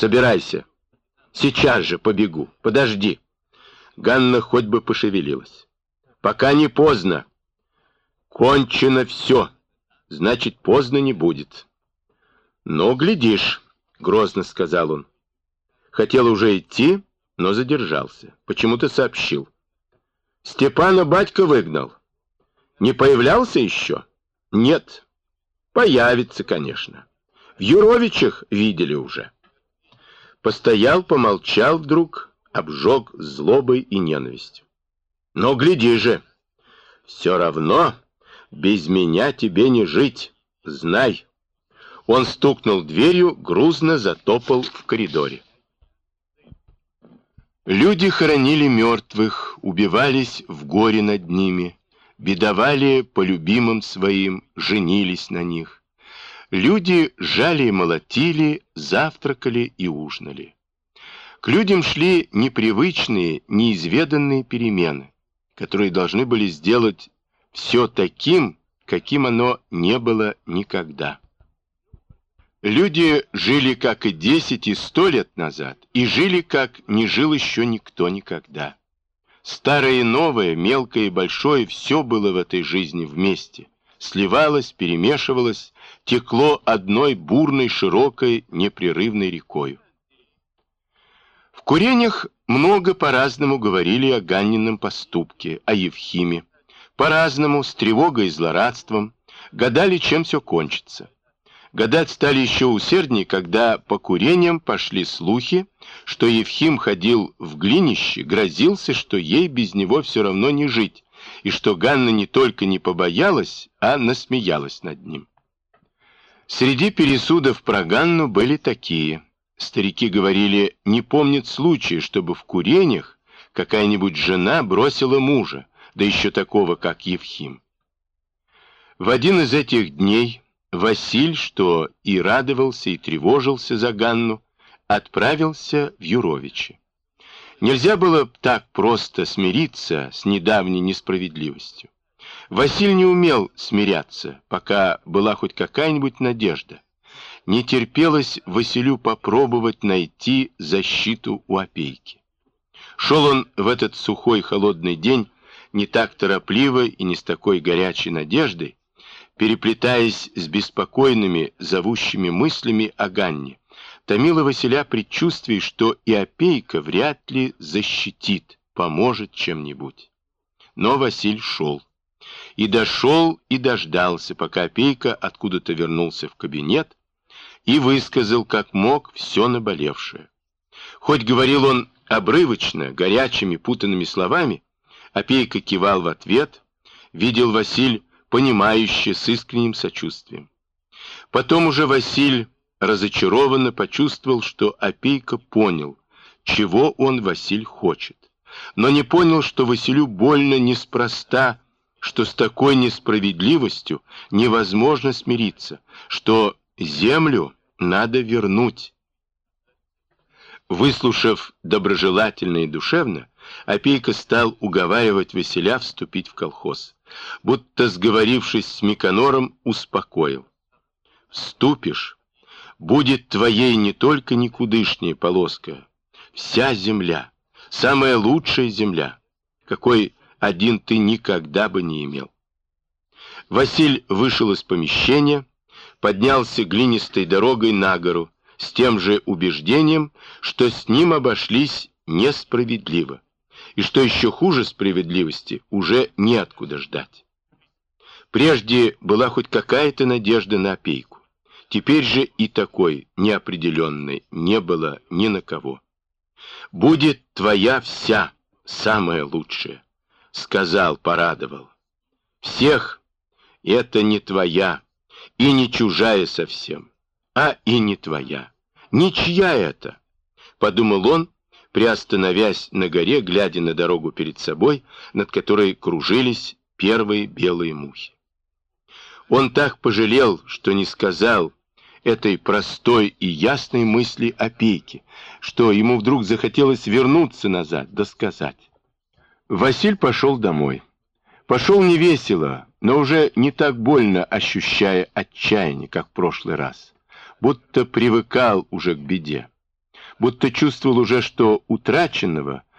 Собирайся. Сейчас же побегу. Подожди. Ганна хоть бы пошевелилась. Пока не поздно. Кончено все. Значит, поздно не будет. Ну, глядишь, грозно сказал он. Хотел уже идти, но задержался. Почему-то сообщил. Степана батька выгнал. Не появлялся еще? Нет. Появится, конечно. В Юровичах видели уже. Постоял, помолчал вдруг, обжег злобой и ненавистью. Но гляди же, все равно без меня тебе не жить, знай. Он стукнул дверью, грузно затопал в коридоре. Люди хоронили мертвых, убивались в горе над ними, бедовали по любимым своим, женились на них. Люди жали и молотили, завтракали и ужинали. К людям шли непривычные, неизведанные перемены, которые должны были сделать все таким, каким оно не было никогда. Люди жили, как и 10 и 100 лет назад, и жили, как не жил еще никто никогда. Старое и новое, мелкое и большое, все было в этой жизни вместе, сливалось, перемешивалось, текло одной бурной, широкой, непрерывной рекою. В курениях много по-разному говорили о Ганнином поступке, о Евхиме, по-разному, с тревогой и злорадством, гадали, чем все кончится. Гадать стали еще усерднее, когда по курениям пошли слухи, что Евхим ходил в глинище, грозился, что ей без него все равно не жить, и что Ганна не только не побоялась, а насмеялась над ним. Среди пересудов про Ганну были такие. Старики говорили, не помнят случая, чтобы в курениях какая-нибудь жена бросила мужа, да еще такого, как Евхим. В один из этих дней Василь, что и радовался, и тревожился за Ганну, отправился в Юровичи. Нельзя было так просто смириться с недавней несправедливостью. Василь не умел смиряться, пока была хоть какая-нибудь надежда. Не терпелось Василю попробовать найти защиту у опейки. Шел он в этот сухой холодный день не так торопливо и не с такой горячей надеждой, переплетаясь с беспокойными, зовущими мыслями о Ганне, томило Василя предчувствие, что и опейка вряд ли защитит, поможет чем-нибудь. Но Василь шел. И дошел, и дождался, пока опейка откуда-то вернулся в кабинет и высказал, как мог, все наболевшее. Хоть говорил он обрывочно, горячими, путанными словами, опейка кивал в ответ, видел Василь понимающе, с искренним сочувствием. Потом уже Василь разочарованно почувствовал, что опейка понял, чего он, Василь, хочет. Но не понял, что Василю больно неспроста, что с такой несправедливостью невозможно смириться, что землю надо вернуть. Выслушав доброжелательно и душевно, опейка стал уговаривать Василя вступить в колхоз. Будто, сговорившись с Миконором, успокоил. «Вступишь, будет твоей не только никудышняя полоска, вся земля, самая лучшая земля, какой один ты никогда бы не имел». Василь вышел из помещения, поднялся глинистой дорогой на гору, с тем же убеждением, что с ним обошлись несправедливо, и что еще хуже справедливости уже неоткуда ждать. Прежде была хоть какая-то надежда на опейку, теперь же и такой неопределенной не было ни на кого. «Будет твоя вся, самая лучшая», — сказал, порадовал. «Всех это не твоя, и не чужая совсем, а и не твоя. Ничья это», — подумал он, приостановясь на горе, глядя на дорогу перед собой, над которой кружились первые белые мухи. Он так пожалел, что не сказал этой простой и ясной мысли опейки, что ему вдруг захотелось вернуться назад, да сказать. Василь пошел домой. Пошел невесело, но уже не так больно ощущая отчаяние, как в прошлый раз, будто привыкал уже к беде. будто чувствовал уже, что утраченного